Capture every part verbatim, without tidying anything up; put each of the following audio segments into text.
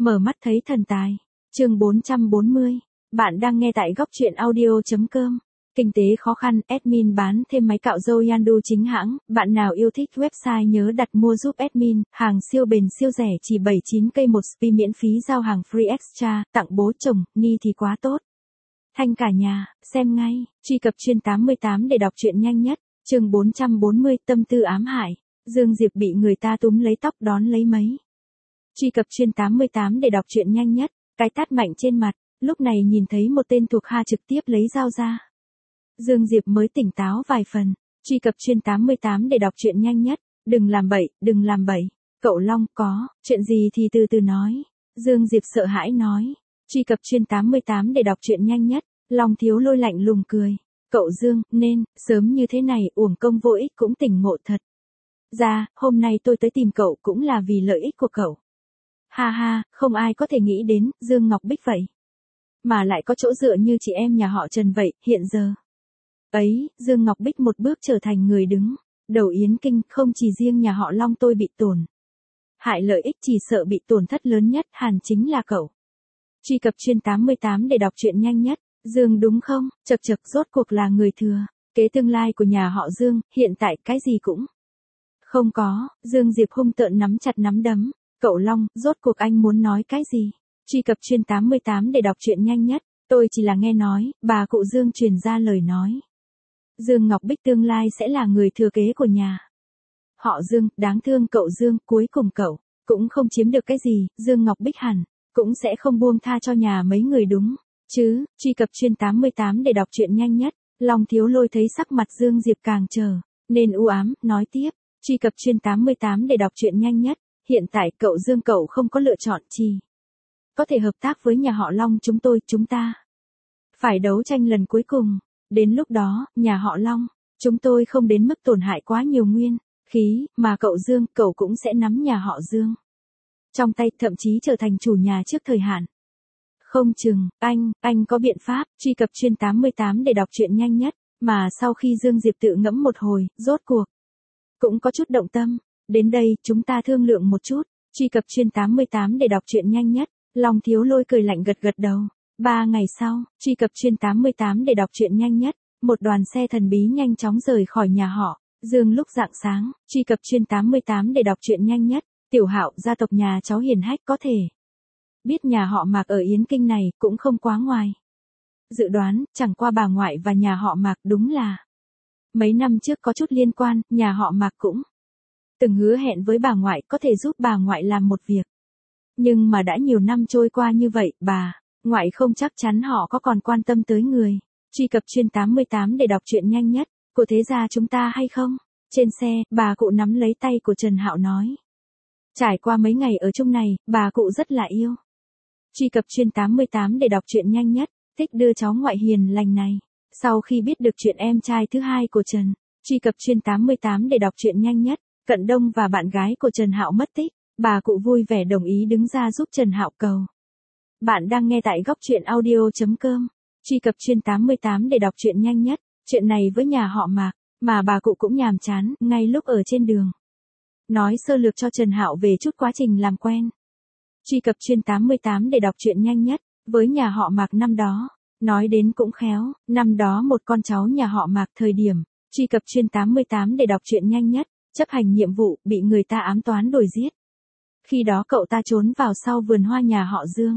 Mở mắt thấy thần tài. Chương bốn trăm bốn mươi. Bạn đang nghe tại góc truyện audio chấm com. Kinh tế khó khăn, admin bán thêm máy cạo râu Yandu chính hãng, bạn nào yêu thích website nhớ đặt mua giúp admin, hàng siêu bền siêu rẻ chỉ bảy mươi chín cây một spi miễn phí giao hàng free extra, tặng bố chồng, Ni thì quá tốt. Thanh cả nhà, xem ngay, truy cập chuyên tám mươi tám để đọc truyện nhanh nhất, chương bốn trăm bốn mươi, tâm tư ám hại, Dương Diệp bị người ta túm lấy tóc đón lấy mấy. Truy cập chuyên tám mươi tám để đọc truyện nhanh nhất, cái tát mạnh trên mặt, lúc này nhìn thấy một tên thuộc hạ trực tiếp lấy dao ra. Dương Diệp mới tỉnh táo vài phần, truy cập chuyên tám mươi tám để đọc truyện nhanh nhất, đừng làm bậy, đừng làm bậy, cậu Long có, chuyện gì thì từ từ nói. Dương Diệp sợ hãi nói, truy cập chuyên tám mươi tám để đọc truyện nhanh nhất, Long Thiếu Lôi lạnh lùng cười, cậu Dương, nên, sớm như thế này uổng công vô ích cũng tỉnh ngộ thật. Ra, hôm nay tôi tới tìm cậu cũng là vì lợi ích của cậu. Ha ha, không ai có thể nghĩ đến, Dương Ngọc Bích vậy. Mà lại có chỗ dựa như chị em nhà họ Trần vậy, hiện giờ. Ấy, Dương Ngọc Bích một bước trở thành người đứng, đầu Yến Kinh, không chỉ riêng nhà họ Long tôi bị tổn. Hại lợi ích chỉ sợ bị tổn thất lớn nhất hẳn chính là cậu. Truy cập chuyên tám mươi tám để đọc truyện nhanh nhất, Dương đúng không, chật chật rốt cuộc là người thừa, kế tương lai của nhà họ Dương, hiện tại cái gì cũng không có, Dương Diệp hung tợn nắm chặt nắm đấm, cậu Long, rốt cuộc anh muốn nói cái gì? Truy cập chuyên tám mươi tám để đọc truyện nhanh nhất, tôi chỉ là nghe nói, bà cụ Dương truyền ra lời nói. Dương Ngọc Bích tương lai sẽ là người thừa kế của nhà họ Dương, đáng thương cậu Dương, cuối cùng cậu cũng không chiếm được cái gì, Dương Ngọc Bích hẳn cũng sẽ không buông tha cho nhà mấy người đúng chứ. Truy cập chuyên tám mươi tám để đọc truyện nhanh nhất, Long Thiếu Lôi thấy sắc mặt Dương Diệp càng chờ nên u ám, nói tiếp, truy cập chuyên tám mươi tám để đọc truyện nhanh nhất, hiện tại cậu Dương cậu không có lựa chọn chi có thể hợp tác với nhà họ Long chúng tôi, chúng ta phải đấu tranh lần cuối cùng. Đến lúc đó, nhà họ Long, chúng tôi không đến mức tổn hại quá nhiều nguyên khí, mà cậu Dương, cậu cũng sẽ nắm nhà họ Dương trong tay, thậm chí trở thành chủ nhà trước thời hạn. Không chừng, anh, anh có biện pháp, truy cập chuyên tám mươi tám để đọc truyện nhanh nhất, mà sau khi Dương Diệp tự ngẫm một hồi, rốt cuộc cũng có chút động tâm. Đến đây, chúng ta thương lượng một chút, truy cập chuyên tám mươi tám để đọc truyện nhanh nhất, Long Thiếu Lôi cười lạnh gật gật đầu. Ba ngày sau, truy cập chuyên tám mươi tám để đọc truyện nhanh nhất, một đoàn xe thần bí nhanh chóng rời khỏi nhà họ Dương lúc rạng sáng, truy cập chuyên tám mươi tám để đọc truyện nhanh nhất, Tiểu Hạo, gia tộc nhà cháu hiền hách có thể biết nhà họ Mạc ở Yến Kinh này cũng không quá ngoài dự đoán, chẳng qua bà ngoại và nhà họ Mạc đúng là mấy năm trước có chút liên quan, nhà họ Mạc cũng từng hứa hẹn với bà ngoại có thể giúp bà ngoại làm một việc. Nhưng mà đã nhiều năm trôi qua như vậy, bà ngoại không chắc chắn họ có còn quan tâm tới người truy cập chuyên tám mươi tám để đọc truyện nhanh nhất của thế gia chúng ta hay không. Trên xe, bà cụ nắm lấy tay của Trần Hạo nói. Trải qua mấy ngày ở chung này, bà cụ rất là yêu. Truy cập chuyên tám mươi tám để đọc truyện nhanh nhất, thích đưa cháu ngoại hiền lành này. Sau khi biết được chuyện em trai thứ hai của Trần, truy cập chuyên tám mươi tám để đọc truyện nhanh nhất, Cận Đông và bạn gái của Trần Hạo mất tích, bà cụ vui vẻ đồng ý đứng ra giúp Trần Hạo cầu. Bạn đang nghe tại góc truyện audio chấm com. Truy cập chuyên tám mươi tám để đọc truyện nhanh nhất, chuyện này với nhà họ Mạc, mà bà cụ cũng nhàm chán, ngay lúc ở trên đường. Nói sơ lược cho Trần Hạo về chút quá trình làm quen. Truy cập chuyên tám mươi tám để đọc truyện nhanh nhất, với nhà họ Mạc năm đó. Nói đến cũng khéo, năm đó một con cháu nhà họ Mạc thời điểm, truy cập chuyên tám mươi tám để đọc truyện nhanh nhất, chấp hành nhiệm vụ, bị người ta ám toán đuổi giết. Khi đó cậu ta trốn vào sau vườn hoa nhà họ Dương.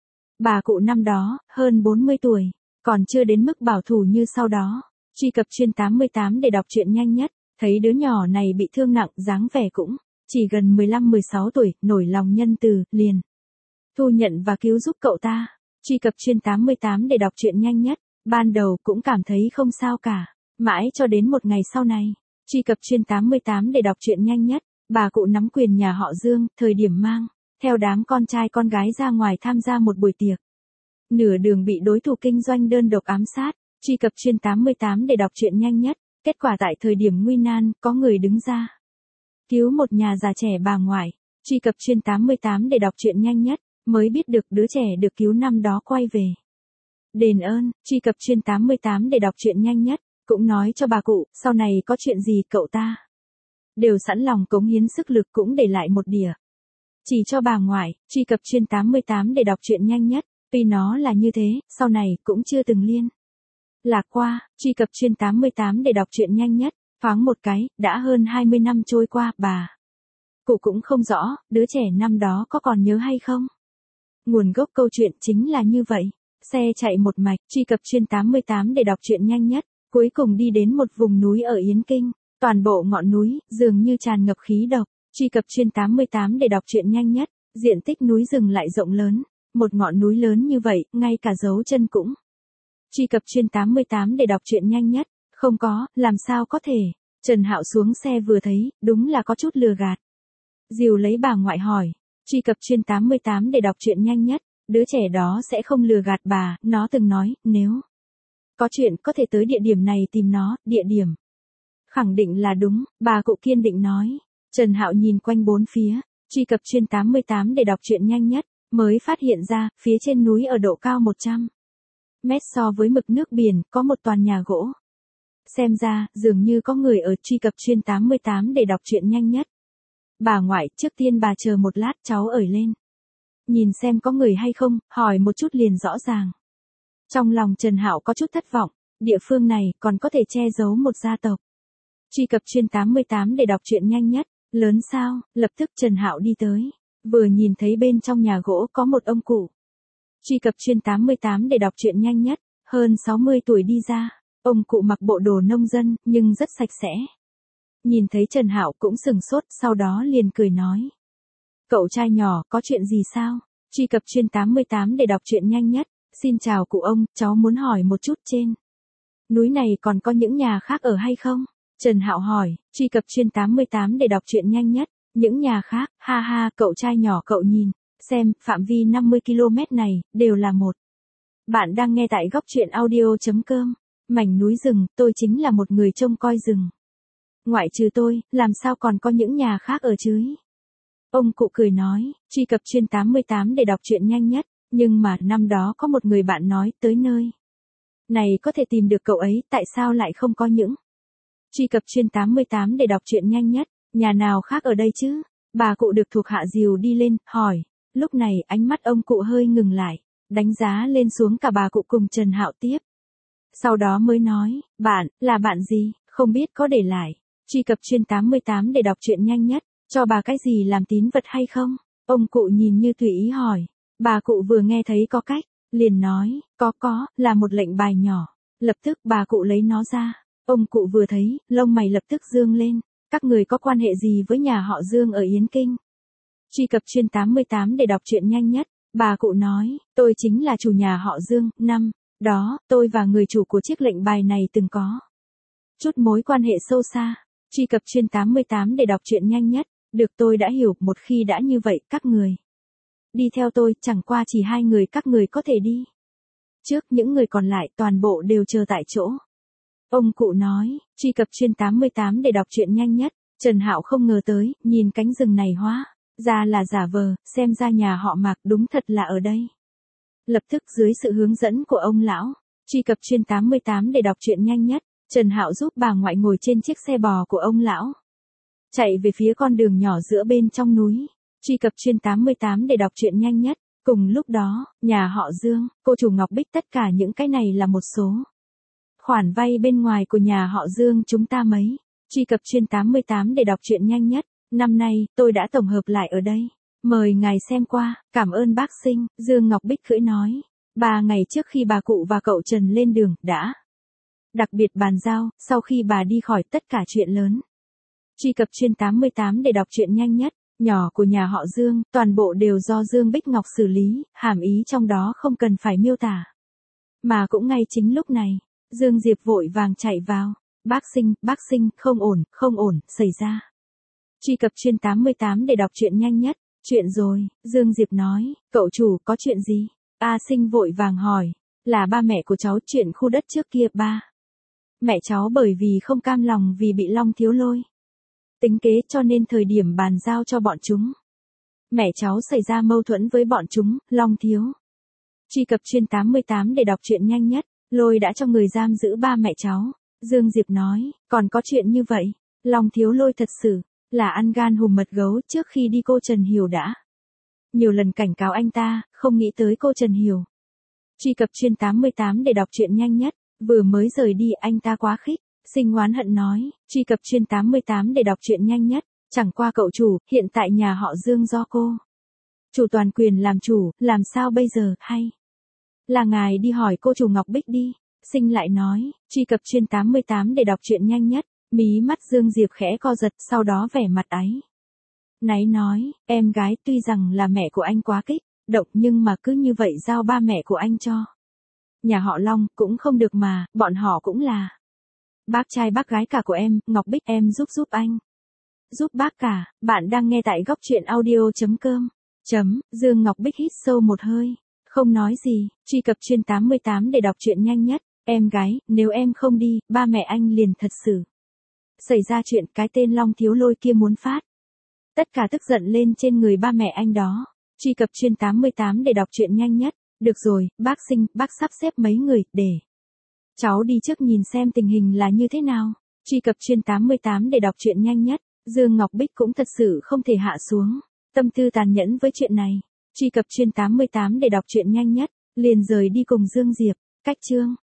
Bà cụ năm đó, hơn bốn mươi tuổi, còn chưa đến mức bảo thủ như sau đó. Truy cập chuyên tám mươi tám để đọc truyện nhanh nhất, thấy đứa nhỏ này bị thương nặng, dáng vẻ cũng chỉ gần mười lăm mười sáu tuổi, nổi lòng nhân từ, liền thu nhận và cứu giúp cậu ta. Truy cập chuyên tám mươi tám để đọc truyện nhanh nhất, ban đầu cũng cảm thấy không sao cả, mãi cho đến một ngày sau này. Truy cập chuyên tám mươi tám để đọc truyện nhanh nhất, bà cụ nắm quyền nhà họ Dương, thời điểm mang theo đám con trai con gái ra ngoài tham gia một buổi tiệc. Nửa đường bị đối thủ kinh doanh đơn độc ám sát, truy cập chuyên tám mươi tám để đọc truyện nhanh nhất, kết quả tại thời điểm nguy nan, có người đứng ra cứu một nhà già trẻ bà ngoại. Truy cập chuyên tám mươi tám để đọc truyện nhanh nhất, mới biết được đứa trẻ được cứu năm đó quay về đền ơn. Truy cập chuyên tám mươi tám để đọc truyện nhanh nhất, cũng nói cho bà cụ, sau này có chuyện gì cậu ta đều sẵn lòng cống hiến sức lực cũng để lại một đĩa Chỉ cho bà ngoại, truy cập chuyên tám mươi tám để đọc truyện nhanh nhất. Tuy nó là như thế, sau này cũng chưa từng liên lạc qua, truy cập chuyên tám mươi tám để đọc truyện nhanh nhất. Thoáng một cái, đã hơn hai mươi năm trôi qua, bà cụ cũng không rõ, đứa trẻ năm đó có còn nhớ hay không. Nguồn gốc câu chuyện chính là như vậy. Xe chạy một mạch, truy cập chuyên tám mươi tám để đọc truyện nhanh nhất. Cuối cùng đi đến một vùng núi ở Yến Kinh. Toàn bộ ngọn núi, dường như tràn ngập khí độc. Truy cập chuyên tám mươi tám để đọc truyện nhanh nhất. Diện tích núi rừng lại rộng lớn. Một ngọn núi lớn như vậy, ngay cả dấu chân cũng. Truy cập chuyên tám mươi tám để đọc truyện nhanh nhất. Không có, làm sao có thể. Trần Hạo xuống xe vừa thấy, đúng là có chút lừa gạt. Dìu lấy bà ngoại hỏi. Truy cập chuyên tám mươi tám để đọc truyện nhanh nhất. Đứa trẻ đó sẽ không lừa gạt bà, nó từng nói, nếu có chuyện có thể tới địa điểm này tìm nó, địa điểm. Khẳng định là đúng, bà cụ kiên định nói. Trần Hạo nhìn quanh bốn phía, truy cập chuyên tám mươi tám để đọc truyện nhanh nhất, mới phát hiện ra, phía trên núi ở độ cao một trăm mét so với mực nước biển, có một toàn nhà gỗ. Xem ra, dường như có người ở truy cập chuyên tám mươi tám để đọc truyện nhanh nhất. Bà ngoại, trước tiên bà chờ một lát, cháu ởi lên. Nhìn xem có người hay không, hỏi một chút liền rõ ràng. Trong lòng Trần Hạo có chút thất vọng, địa phương này còn có thể che giấu một gia tộc. Truy cập chuyên tám mươi tám để đọc truyện nhanh nhất, lớn sao, lập tức Trần Hạo đi tới, vừa nhìn thấy bên trong nhà gỗ có một ông cụ. Truy cập chuyên tám mươi tám để đọc truyện nhanh nhất, hơn sáu mươi tuổi đi ra, ông cụ mặc bộ đồ nông dân, nhưng rất sạch sẽ. Nhìn thấy Trần Hạo cũng sừng sốt, sau đó liền cười nói. Cậu trai nhỏ, có chuyện gì sao? Truy cập chuyên tám mươi tám để đọc truyện nhanh nhất. Xin chào cụ ông, cháu muốn hỏi một chút trên núi này còn có những nhà khác ở hay không? Trần Hạo hỏi, truy cập chuyên tám mươi tám để đọc truyện nhanh nhất. Những nhà khác, ha ha, cậu trai nhỏ cậu nhìn, xem, phạm vi năm mươi ki lô mét này, đều là một. Bạn đang nghe tại góc truyện audio.com. Mảnh núi rừng, tôi chính là một người trông coi rừng. Ngoại trừ tôi, làm sao còn có những nhà khác ở dưới? Ông cụ cười nói, truy cập chuyên tám mươi tám để đọc truyện nhanh nhất, nhưng mà năm đó có một người bạn nói tới nơi này có thể tìm được cậu ấy, tại sao lại không có những? Truy cập chuyên tám mươi tám để đọc truyện nhanh nhất, nhà nào khác ở đây chứ? Bà cụ được thuộc hạ dìu đi lên, hỏi. Lúc này ánh mắt ông cụ hơi ngừng lại, đánh giá lên xuống cả bà cụ cùng Trần Hạo tiếp. Sau đó mới nói, bạn, là bạn gì, không biết có để lại. Truy cập chuyên tám mươi tám để đọc truyện nhanh nhất, cho bà cái gì làm tín vật hay không? Ông cụ nhìn như tùy ý hỏi. Bà cụ vừa nghe thấy có cách, liền nói, có có, là một lệnh bài nhỏ. Lập tức bà cụ lấy nó ra. Ông cụ vừa thấy, lông mày lập tức dương lên. Các người có quan hệ gì với nhà họ Dương ở Yến Kinh? Truy cập chuyên tám mươi tám để đọc truyện nhanh nhất. Bà cụ nói, tôi chính là chủ nhà họ Dương. Năm đó, tôi và người chủ của chiếc lệnh bài này từng có chút mối quan hệ sâu xa. Truy cập chuyên tám mươi tám để đọc truyện nhanh nhất. Được, tôi đã hiểu, một khi đã như vậy, các người đi theo tôi, chẳng qua chỉ hai người các người có thể đi trước, những người còn lại toàn bộ đều chờ tại chỗ. Ông cụ nói, truy cập chuyên tám mươi tám để đọc truyện nhanh nhất. Trần Hạo không ngờ tới, nhìn cánh rừng này hóa ra là giả vờ, xem ra nhà họ Mạc đúng thật là ở đây. Lập tức dưới sự hướng dẫn của ông lão, truy cập chuyên tám mươi tám để đọc truyện nhanh nhất, Trần Hạo giúp bà ngoại ngồi trên chiếc xe bò của ông lão, chạy về phía con đường nhỏ giữa bên trong núi. Truy cập chuyên tám mươi tám để đọc truyện nhanh nhất. Cùng lúc đó, nhà họ Dương, cô chủ Ngọc Bích, tất cả những cái này là một số khoản vay bên ngoài của nhà họ Dương chúng ta mấy. Truy cập chuyên tám mươi tám để đọc truyện nhanh nhất. Năm nay, tôi đã tổng hợp lại ở đây. Mời ngài xem qua, cảm ơn bác Sinh, Dương Ngọc Bích khưỡi nói. Ba ngày trước khi bà cụ và cậu Trần lên đường, đã đặc biệt bàn giao, sau khi bà đi khỏi tất cả chuyện lớn. Truy cập chuyên tám mươi tám để đọc truyện nhanh nhất. Nhỏ của nhà họ Dương, toàn bộ đều do Dương Bích Ngọc xử lý, hàm ý trong đó không cần phải miêu tả. Mà cũng ngay chính lúc này, Dương Diệp vội vàng chạy vào. Bác Sinh, bác Sinh, không ổn, không ổn, xảy ra. Truy cập chuyên tám mươi tám để đọc truyện nhanh nhất. Chuyện rồi, Dương Diệp nói, cậu chủ, có chuyện gì? A Sinh vội vàng hỏi, là ba mẹ của cháu, chuyện khu đất trước kia. Ba mẹ cháu bởi vì không cam lòng vì bị Long Thiếu Lôi tính kế, cho nên thời điểm bàn giao cho bọn chúng, mẹ cháu xảy ra mâu thuẫn với bọn chúng, Long Thiếu. Truy cập chuyên tám mươi tám để đọc truyện nhanh nhất. Lôi đã cho người giam giữ ba mẹ cháu. Dương Diệp nói, còn có chuyện như vậy. Long Thiếu Lôi thật sự là ăn gan hùm mật gấu, trước khi đi cô Trần Hiểu đã nhiều lần cảnh cáo anh ta, không nghĩ tới cô Trần hiểu. Truy cập chuyên tám mươi tám để đọc truyện nhanh nhất, vừa mới rời đi anh ta quá khích, Sinh oán hận nói, truy cập chuyên tám mươi tám để đọc truyện nhanh nhất, chẳng qua cậu chủ, hiện tại nhà họ Dương do cô. Chủ toàn quyền làm chủ, làm sao bây giờ, hay là ngài đi hỏi cô chủ Ngọc Bích đi. Sinh lại nói, truy cập chuyên tám mươi tám để đọc truyện nhanh nhất, mí mắt Dương Diệp khẽ co giật, sau đó vẻ mặt áy náy nói, em gái tuy rằng là mẹ của anh quá kích động nhưng mà cứ như vậy giao ba mẹ của anh cho nhà họ Long cũng không được mà, bọn họ cũng là bác trai bác gái cả của em, Ngọc Bích em giúp giúp anh. Giúp bác cả, bạn đang nghe tại góc truyện audio.com. Chấm, Dương Ngọc Bích hít sâu một hơi, không nói gì, truy cập chuyên tám mươi tám để đọc truyện nhanh nhất, em gái, nếu em không đi, ba mẹ anh liền thật sự xảy ra chuyện cái tên Long Thiếu Lôi kia muốn phát tất cả tức giận lên trên người ba mẹ anh đó. Truy cập chuyên tám mươi tám để đọc truyện nhanh nhất, được rồi, bác Sinh, bác sắp xếp mấy người, để cháu đi trước nhìn xem tình hình là như thế nào. Truy cập chuyên tám mươi tám để đọc truyện nhanh nhất, Dương Ngọc Bích cũng thật sự không thể hạ xuống tâm tư tàn nhẫn với chuyện này. Truy cập chuyên tám mươi tám để đọc truyện nhanh nhất, liền rời đi cùng Dương Diệp, cách chương